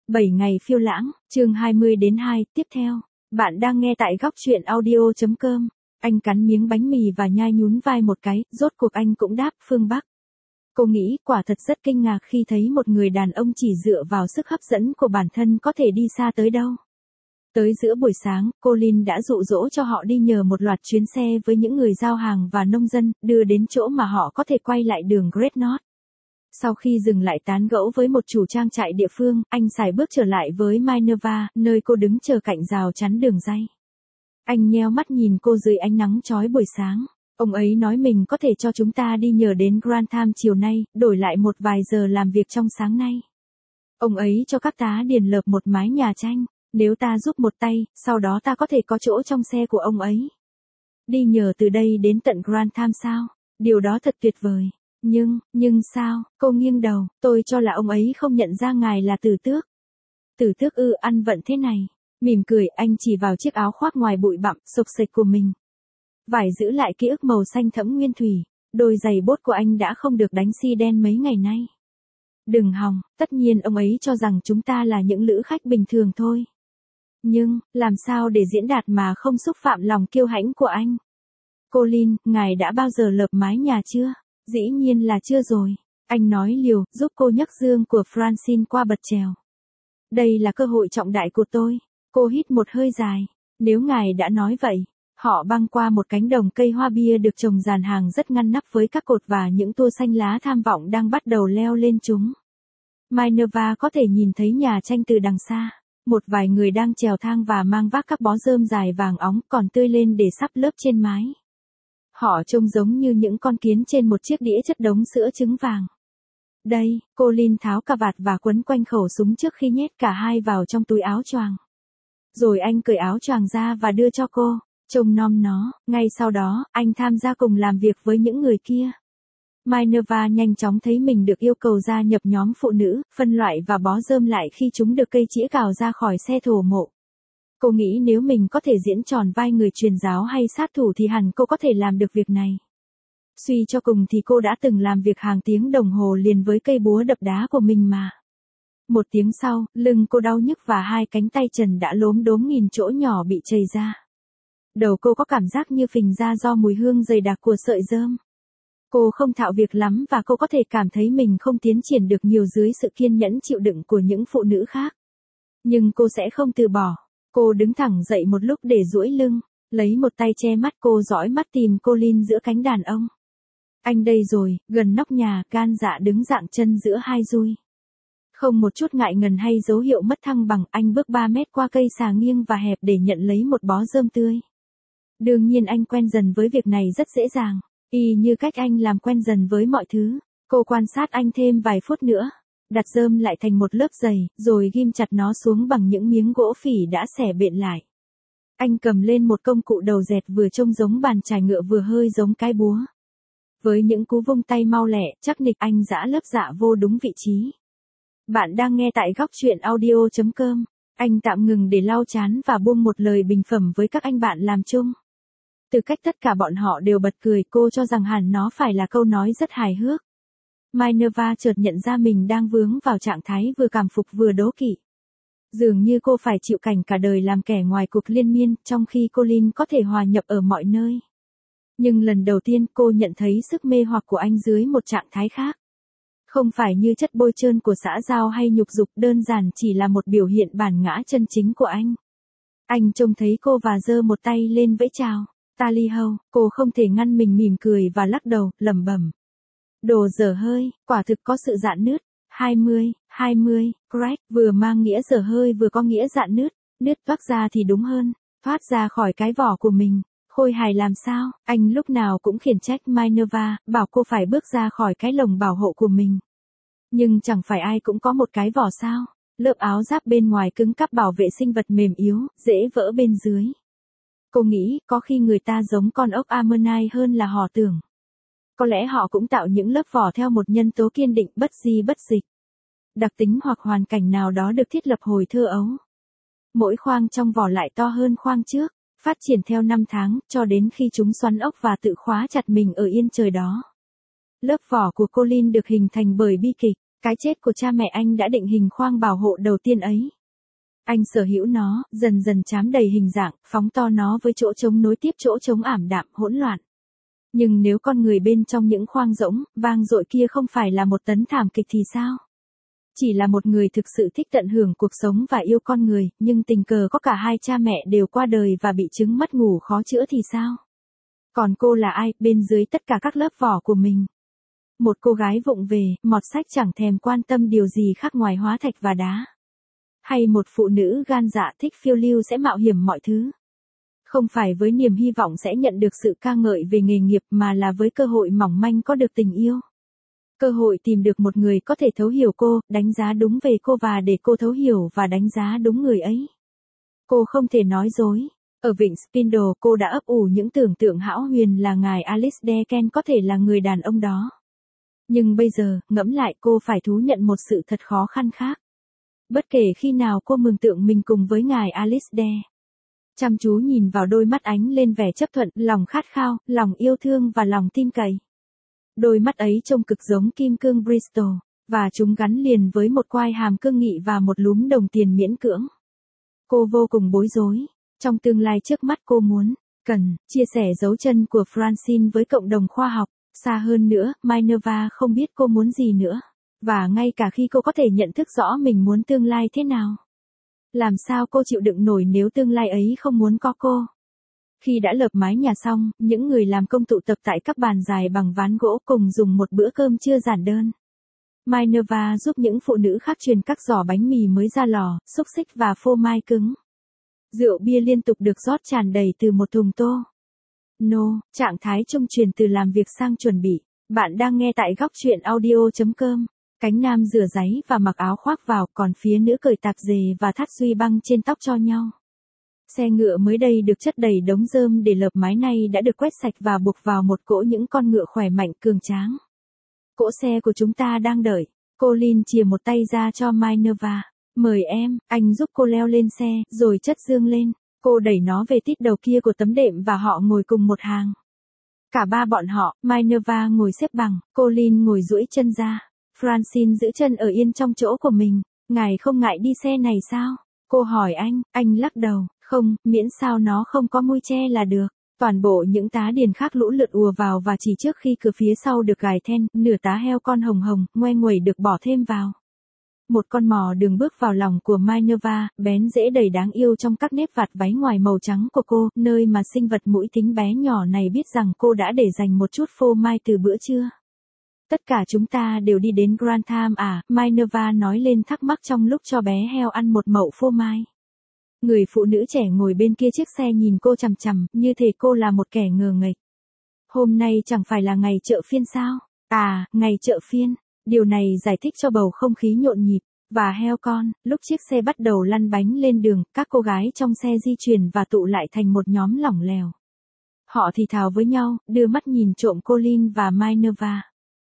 7 ngày phiêu lãng, chương 20 đến 2, tiếp theo. Bạn đang nghe tại góc truyện audio.com. Anh cắn miếng bánh mì và nhai nhún vai một cái, rốt cuộc anh cũng đáp phương Bắc. Cô nghĩ quả thật rất kinh ngạc khi thấy một người đàn ông chỉ dựa vào sức hấp dẫn của bản thân có thể đi xa tới đâu. Tới giữa buổi sáng, Colin đã dụ dỗ cho họ đi nhờ một loạt chuyến xe với những người giao hàng và nông dân, đưa đến chỗ mà họ có thể quay lại đường Great North. Sau khi dừng lại tán gẫu với một chủ trang trại địa phương, anh xài bước trở lại với Minerva, nơi cô đứng chờ cạnh rào chắn đường ray. Anh nheo mắt nhìn cô dưới ánh nắng chói buổi sáng. Ông ấy nói mình có thể cho chúng ta đi nhờ đến Grantham chiều nay, đổi lại một vài giờ làm việc trong sáng nay. Ông ấy cho các tá điền lợp một mái nhà tranh. Nếu ta giúp một tay, sau đó ta có thể có chỗ trong xe của ông ấy. Đi nhờ từ đây đến tận Grantham sao? Điều đó thật tuyệt vời. Nhưng sao? Cô nghiêng đầu, tôi cho là ông ấy không nhận ra ngài là Tử Tước. Tử Tước ư? Ăn vận thế này. Mỉm cười, anh chỉ vào chiếc áo khoác ngoài bụi bặm, xộc xệch của mình. Vải giữ lại ký ức màu xanh thẫm nguyên thủy. Đôi giày bốt của anh đã không được đánh xi đen mấy ngày nay. Đừng hòng, tất nhiên ông ấy cho rằng chúng ta là những lữ khách bình thường thôi. Nhưng, làm sao để diễn đạt mà không xúc phạm lòng kiêu hãnh của anh? Colin, ngài đã bao giờ lợp mái nhà chưa? Dĩ nhiên là chưa rồi. Anh nói liều, giúp cô nhấc dương của Francine qua bật chèo. Đây là cơ hội trọng đại của tôi. Cô hít một hơi dài. Nếu ngài đã nói vậy. Họ băng qua một cánh đồng cây hoa bia được trồng dàn hàng rất ngăn nắp với các cột và những tua xanh lá tham vọng đang bắt đầu leo lên chúng. Minerva có thể nhìn thấy nhà tranh từ đằng xa. Một vài người đang trèo thang và mang vác các bó rơm dài vàng óng còn tươi lên để sắp lớp trên mái. Họ trông giống như những con kiến trên một chiếc đĩa chất đống sữa trứng vàng. Đây, Colin tháo cà vạt và quấn quanh khẩu súng trước khi nhét cả hai vào trong túi áo choàng. Rồi anh cởi áo choàng ra và đưa cho cô, trông nom nó, ngay sau đó, anh tham gia cùng làm việc với những người kia. Minerva nhanh chóng thấy mình được yêu cầu gia nhập nhóm phụ nữ, phân loại và bó rơm lại khi chúng được cây chĩa cào ra khỏi xe thổ mộ. Cô nghĩ nếu mình có thể diễn tròn vai người truyền giáo hay sát thủ thì hẳn cô có thể làm được việc này. Suy cho cùng thì cô đã từng làm việc hàng tiếng đồng hồ liền với cây búa đập đá của mình mà. Một tiếng sau, lưng cô đau nhức và hai cánh tay trần đã lốm đốm nghìn chỗ nhỏ bị chày ra. Đầu cô có cảm giác như phình ra do mùi hương dày đặc của sợi rơm. Cô không thạo việc lắm và cô có thể cảm thấy mình không tiến triển được nhiều dưới sự kiên nhẫn chịu đựng của những phụ nữ khác. Nhưng cô sẽ không từ bỏ. Cô đứng thẳng dậy một lúc để duỗi lưng, lấy một tay che mắt cô dõi mắt tìm Colin giữa cánh đàn ông. Anh đây rồi, gần nóc nhà, gan dạ đứng dạng chân giữa hai dui. Không một chút ngại ngần hay dấu hiệu mất thăng bằng, anh bước 3 mét qua cây xà nghiêng và hẹp để nhận lấy một bó rơm tươi. Đương nhiên anh quen dần với việc này rất dễ dàng. Y như cách anh làm quen dần với mọi thứ. Cô quan sát anh thêm vài phút nữa. Đặt rơm lại thành một lớp dày, rồi ghim chặt nó xuống bằng những miếng gỗ phỉ đã xẻ bện lại. Anh cầm lên một công cụ đầu dẹt vừa trông giống bàn chải ngựa vừa hơi giống cái búa. Với những cú vung tay mau lẹ, chắc nịch anh giã lớp dạ vô đúng vị trí. Bạn đang nghe tại góc truyện audio.com. Anh tạm ngừng để lau chán và buông một lời bình phẩm với các anh bạn làm chung. Từ cách tất cả bọn họ đều bật cười, cô cho rằng hẳn nó phải là câu nói rất hài hước. Minerva chợt nhận ra mình đang vướng vào trạng thái vừa cảm phục vừa đố kỵ. Dường như cô phải chịu cảnh cả đời làm kẻ ngoài cuộc liên miên, trong khi Colin có thể hòa nhập ở mọi nơi. Nhưng lần đầu tiên cô nhận thấy sức mê hoặc của anh dưới một trạng thái khác. Không phải như chất bôi trơn của xã giao hay nhục dục, đơn giản chỉ là một biểu hiện bản ngã chân chính của anh. Anh trông thấy cô và giơ một tay lên vẫy chào. Tally ho, cô không thể ngăn mình mỉm cười và lắc đầu, lẩm bẩm. Đồ dở hơi, quả thực có sự rạn nứt. 20, Greg, vừa mang nghĩa dở hơi vừa có nghĩa rạn nứt toác ra thì đúng hơn, thoát ra khỏi cái vỏ của mình. Khôi hài làm sao? Anh lúc nào cũng khiển trách Minerva, bảo cô phải bước ra khỏi cái lồng bảo hộ của mình. Nhưng chẳng phải ai cũng có một cái vỏ sao? Lớp áo giáp bên ngoài cứng cáp bảo vệ sinh vật mềm yếu, dễ vỡ bên dưới. Cô nghĩ, có khi người ta giống con ốc Ammonite hơn là họ tưởng. Có lẽ họ cũng tạo những lớp vỏ theo một nhân tố kiên định bất di bất dịch. Đặc tính hoặc hoàn cảnh nào đó được thiết lập hồi thơ ấu. Mỗi khoang trong vỏ lại to hơn khoang trước, phát triển theo năm tháng, cho đến khi chúng xoắn ốc và tự khóa chặt mình ở yên trời đó. Lớp vỏ của Colin được hình thành bởi bi kịch. Cái chết của cha mẹ anh đã định hình khoang bảo hộ đầu tiên ấy. Anh sở hữu nó, dần dần trám đầy hình dạng, phóng to nó với chỗ trống nối tiếp chỗ trống ảm đạm, hỗn loạn. Nhưng nếu con người bên trong những khoang rỗng, vang dội kia không phải là một tấn thảm kịch thì sao? Chỉ là một người thực sự thích tận hưởng cuộc sống và yêu con người, nhưng tình cờ có cả hai cha mẹ đều qua đời và bị chứng mất ngủ khó chữa thì sao? Còn cô là ai, bên dưới tất cả các lớp vỏ của mình? Một cô gái vụng về, mọt sách chẳng thèm quan tâm điều gì khác ngoài hóa thạch và đá. Hay một phụ nữ gan dạ thích phiêu lưu sẽ mạo hiểm mọi thứ. Không phải với niềm hy vọng sẽ nhận được sự ca ngợi về nghề nghiệp mà là với cơ hội mỏng manh có được tình yêu. Cơ hội tìm được một người có thể thấu hiểu cô, đánh giá đúng về cô và để cô thấu hiểu và đánh giá đúng người ấy. Cô không thể nói dối. Ở vịnh Spindle cô đã ấp ủ những tưởng tượng hão huyền là ngài Alistair Ken có thể là người đàn ông đó. Nhưng bây giờ, ngẫm lại cô phải thú nhận một sự thật khó khăn khác. Bất kể khi nào cô mường tượng mình cùng với ngài Alistair. Chăm chú nhìn vào đôi mắt ánh lên vẻ chấp thuận, lòng khát khao, lòng yêu thương và lòng tin cậy. Đôi mắt ấy trông cực giống kim cương Bristol, và chúng gắn liền với một quai hàm cương nghị và một lúm đồng tiền miễn cưỡng. Cô vô cùng bối rối. Trong tương lai trước mắt cô muốn, cần, chia sẻ dấu chân của Francine với cộng đồng khoa học. Xa hơn nữa, Minerva không biết cô muốn gì nữa. Và ngay cả khi cô có thể nhận thức rõ mình muốn tương lai thế nào. Làm sao cô chịu đựng nổi nếu tương lai ấy không muốn có cô? Khi đã lợp mái nhà xong, những người làm công tụ tập tại các bàn dài bằng ván gỗ cùng dùng một bữa cơm trưa giản đơn. Minerva giúp những phụ nữ khác truyền các giỏ bánh mì mới ra lò, xúc xích và phô mai cứng. Rượu bia liên tục được rót tràn đầy từ một thùng tô. Trạng thái trung truyền từ làm việc sang chuẩn bị. Bạn đang nghe tại góc truyện audio.com. Cánh nam rửa giấy và mặc áo khoác vào, còn phía nữ cởi tạp dề và thắt duy băng trên tóc cho nhau. Xe ngựa mới đây được chất đầy đống rơm để lợp mái này đã được quét sạch và buộc vào một cỗ những con ngựa khỏe mạnh cường tráng. Cỗ xe của chúng ta đang đợi. Colin chìa một tay ra cho Minerva. Mời em, anh giúp cô leo lên xe, rồi chất dương lên. Cô đẩy nó về tít đầu kia của tấm đệm và họ ngồi cùng một hàng. Cả ba bọn họ, Minerva ngồi xếp bằng, Colin ngồi duỗi chân ra. Francine giữ chân ở yên trong chỗ của mình. Ngài không ngại đi xe này sao? Cô hỏi anh lắc đầu, không, miễn sao nó không có mui che là được. Toàn bộ những tá điền khác lũ lượt ùa vào và chỉ trước khi cửa phía sau được gài then, nửa tá heo con hồng hồng, ngoe nguẩy được bỏ thêm vào. Một con mò đường bước vào lòng của Minerva, bén rễ đầy đáng yêu trong các nếp vạt váy ngoài màu trắng của cô, nơi mà sinh vật mũi tính bé nhỏ này biết rằng cô đã để dành một chút phô mai từ bữa trưa. Tất cả chúng ta đều đi đến Grantham à, Minerva nói lên thắc mắc trong lúc cho bé heo ăn một mẩu phô mai. Người phụ nữ trẻ ngồi bên kia chiếc xe nhìn cô chằm chằm, như thể cô là một kẻ ngờ nghệch. Hôm nay chẳng phải là ngày chợ phiên sao? À, ngày chợ phiên. Điều này giải thích cho bầu không khí nhộn nhịp. Và heo con, lúc chiếc xe bắt đầu lăn bánh lên đường, các cô gái trong xe di chuyển và tụ lại thành một nhóm lỏng lẻo. Họ thì thào với nhau, đưa mắt nhìn trộm Colin và Minerva.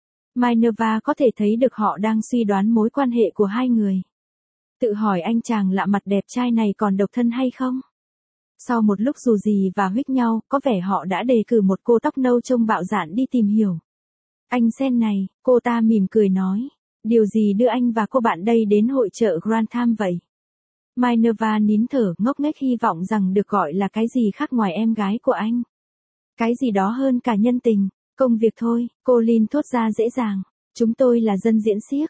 Minerva có thể thấy được họ đang suy đoán mối quan hệ của hai người. Tự hỏi anh chàng lạ mặt đẹp trai này còn độc thân hay không? Sau một lúc dù gì và huých nhau, có vẻ họ đã đề cử một cô tóc nâu trông bạo dạn đi tìm hiểu. Anh Sen này, cô ta mỉm cười nói. Điều gì đưa anh và cô bạn đây đến hội chợ Grantham vậy? Minerva nín thở ngốc nghếch hy vọng rằng được gọi là cái gì khác ngoài em gái của anh. Cái gì đó hơn cả nhân tình, công việc thôi, Colin thốt ra dễ dàng. Chúng tôi là dân diễn xiếc,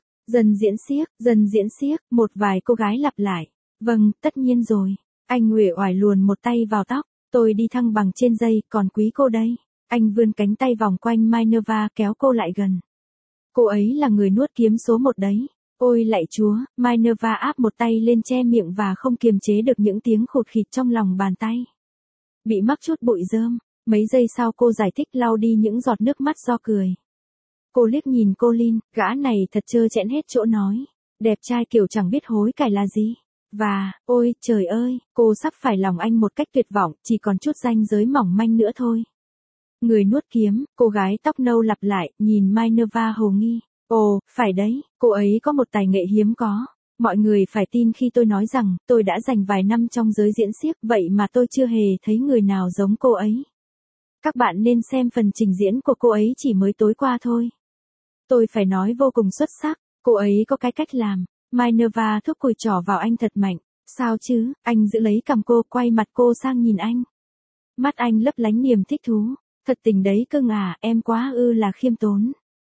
dân diễn xiếc, một vài cô gái lặp lại. Vâng, tất nhiên rồi. Anh uể oải luồn một tay vào tóc, tôi đi thăng bằng trên dây, còn quý cô đây. Anh vươn cánh tay vòng quanh Minerva kéo cô lại gần. Cô ấy là người nuốt kiếm số 1 đấy. Ôi lạy chúa, Minerva áp một tay lên che miệng và không kiềm chế được những tiếng khụt khịt trong lòng bàn tay. Bị mắc chút bụi rơm, mấy giây sau cô giải thích lau đi những giọt nước mắt do cười. Cô liếc nhìn Colin, gã này thật trơ trẽn hết chỗ nói. Đẹp trai kiểu chẳng biết hối cải là gì. Và, ôi trời ơi, cô sắp phải lòng anh một cách tuyệt vọng, chỉ còn chút ranh giới mỏng manh nữa thôi. Người nuốt kiếm, cô gái tóc nâu lặp lại, nhìn Minerva hồ nghi. Ồ, phải đấy, cô ấy có một tài nghệ hiếm có. Mọi người phải tin khi tôi nói rằng, tôi đã dành vài năm trong giới diễn xiếc, vậy mà tôi chưa hề thấy người nào giống cô ấy. Các bạn nên xem phần trình diễn của cô ấy chỉ mới tối qua thôi. Tôi phải nói vô cùng xuất sắc, Cô ấy có cái cách làm. Minerva thúc cùi trỏ vào anh thật mạnh. Sao chứ, anh giữ lấy cằm cô, quay mặt cô sang nhìn anh. Mắt anh lấp lánh niềm thích thú. Thật tình đấy cưng à, em quá là khiêm tốn.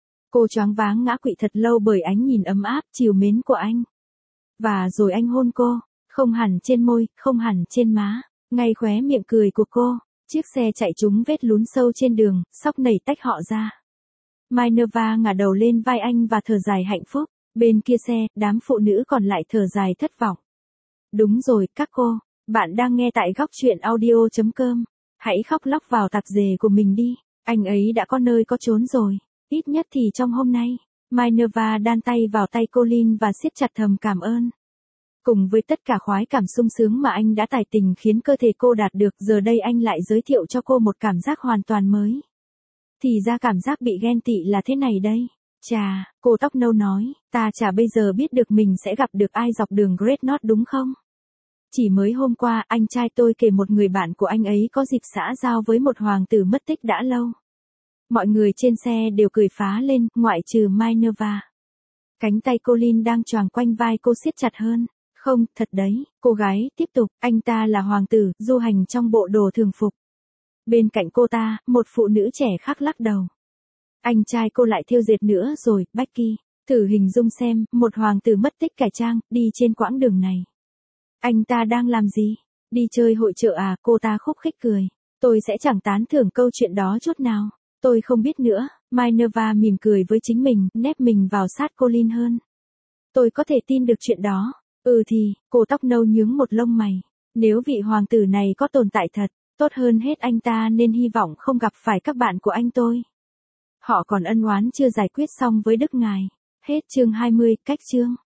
Cô choáng váng ngã quỵ thật lâu bởi ánh nhìn ấm áp, trìu mến của anh. Và rồi anh hôn cô, không hẳn trên môi, không hẳn trên má, ngay khóe miệng cười của cô. Chiếc xe chạy trúng vết lún sâu trên đường, xóc nảy tách họ ra. Minerva ngả đầu lên vai anh và thở dài hạnh phúc. Bên kia xe, đám phụ nữ còn lại thở dài thất vọng. Đúng rồi, các cô, bạn đang nghe tại góc truyện audio.com. Hãy khóc lóc vào tạp dề của mình đi, anh ấy đã có nơi có chốn rồi, ít nhất thì trong hôm nay. Minerva đan tay vào tay Colin và siết chặt thầm cảm ơn. Cùng với tất cả khoái cảm sung sướng mà anh đã tài tình khiến cơ thể cô đạt được, giờ đây anh lại giới thiệu cho cô một cảm giác hoàn toàn mới. Thì ra cảm giác bị ghen tị là thế này đây. Chà, cô tóc nâu nói, ta chả bây giờ biết được mình sẽ gặp được ai dọc đường Great North đúng không? Chỉ mới hôm qua, anh trai tôi kể một người bạn của anh ấy có dịp xã giao với một hoàng tử mất tích đã lâu. Mọi người trên xe đều cười phá lên, ngoại trừ Minerva. Cánh tay Colin đang choàng quanh vai cô siết chặt hơn. Không, thật đấy, cô gái tiếp tục, anh ta là hoàng tử, du hành trong bộ đồ thường phục. Bên cạnh cô ta, một phụ nữ trẻ khác lắc đầu. Anh trai cô lại thêu dệt nữa rồi, Becky. Thử hình dung xem, một hoàng tử mất tích cải trang, đi trên quãng đường này. Anh ta đang làm gì? Đi chơi hội chợ à? Cô ta khúc khích cười. Tôi sẽ chẳng tán thưởng câu chuyện đó chút nào. Tôi không biết nữa. Minerva mỉm cười với chính mình, nép mình vào sát Colin hơn. Tôi có thể tin được chuyện đó. Thì, cô tóc nâu nhướng một lông mày. Nếu vị hoàng tử này có tồn tại thật, tốt hơn hết anh ta nên hy vọng không gặp phải các bạn của anh tôi. Họ còn ân oán chưa giải quyết xong với Đức Ngài. Hết chương 20, cách chương.